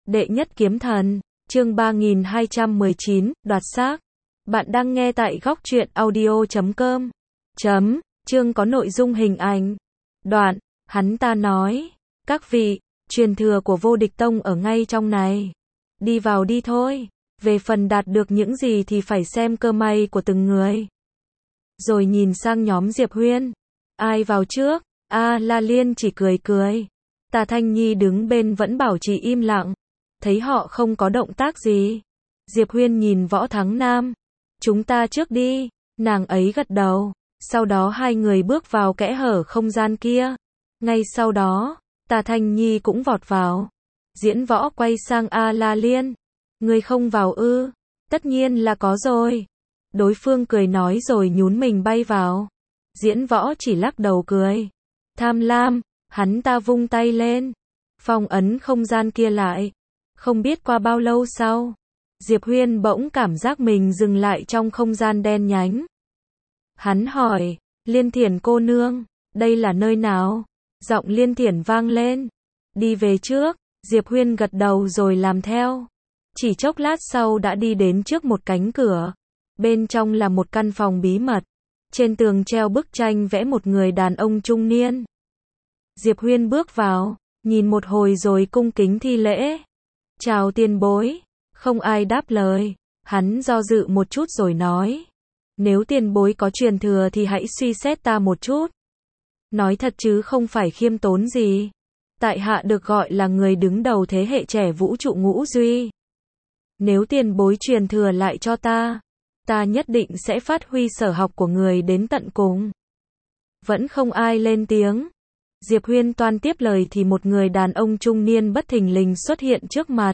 Đệ nhất kiếm thần, chương 3219, đoạt xác. Bạn đang nghe tại góc truyện audio.com. Chương có nội dung hình ảnh. Đoạn, hắn ta nói, các vị, truyền thừa của Vô Địch Tông ở ngay trong này. Đi vào đi thôi. Về phần đạt được những gì thì phải xem cơ may của từng người. Rồi nhìn sang nhóm Diệp Huyên. Ai vào trước? La Liên chỉ cười cười. Tà Thanh Nhi đứng bên vẫn bảo trì im lặng. Thấy họ không có động tác gì. Diệp Huyên nhìn Võ Thắng Nam. Chúng ta trước đi. Nàng ấy gật đầu. Sau đó hai người bước vào kẽ hở không gian kia. Ngay sau đó, Tà Thanh Nhi cũng vọt vào. Diễn Võ quay sang La Liên. Ngươi không vào ư? Tất nhiên là có rồi. Đối phương cười nói rồi nhún mình bay vào. Diễn Võ chỉ lắc đầu cười. Tham lam, hắn ta vung tay lên. Phong ấn không gian kia lại. Không biết qua bao lâu sau, Diệp Huyên bỗng cảm giác mình dừng lại trong không gian đen nhánh. Hắn hỏi, Liên Thiển cô nương, đây là nơi nào? Giọng Liên Thiển vang lên. Đi về trước. Diệp Huyên gật đầu rồi làm theo. Chỉ chốc lát sau đã đi đến trước một cánh cửa. Bên trong là một căn phòng bí mật. Trên tường treo bức tranh vẽ một người đàn ông trung niên. Diệp Huyên bước vào, nhìn một hồi rồi cung kính thi lễ. Chào tiền bối. Không ai đáp lời. Hắn do dự một chút rồi nói. Nếu tiền bối có truyền thừa thì hãy suy xét ta một chút. Nói thật chứ không phải khiêm tốn gì. Tại hạ được gọi là người đứng đầu thế hệ trẻ vũ trụ ngũ duy. Nếu tiền bối truyền thừa lại cho ta nhất định sẽ phát huy sở học của người đến tận cùng. Vẫn không ai lên tiếng. Diệp Huyên toan tiếp lời thì một người đàn ông trung niên bất thình lình xuất hiện trước mặt.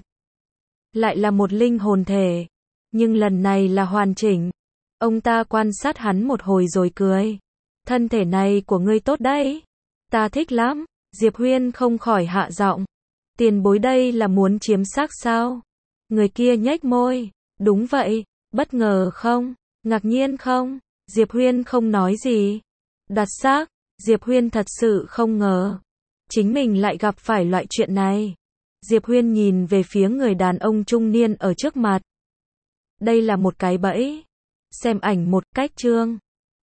Lại là một linh hồn thể, nhưng lần này là hoàn chỉnh. Ông ta quan sát hắn một hồi rồi cười. Thân thể này của ngươi tốt đấy. Ta thích lắm. Diệp Huyên không khỏi hạ giọng. Tiền bối đây là muốn chiếm xác sao? Người kia nhếch môi. Đúng vậy. Bất ngờ không? Ngạc nhiên không? Diệp Huyên không nói gì. Đoạt xác. Diệp Huyên thật sự không ngờ. Chính mình lại gặp phải loại chuyện này. Diệp Huyên nhìn về phía người đàn ông trung niên ở trước mặt. Đây là một cái bẫy. Xem ảnh một cách chương.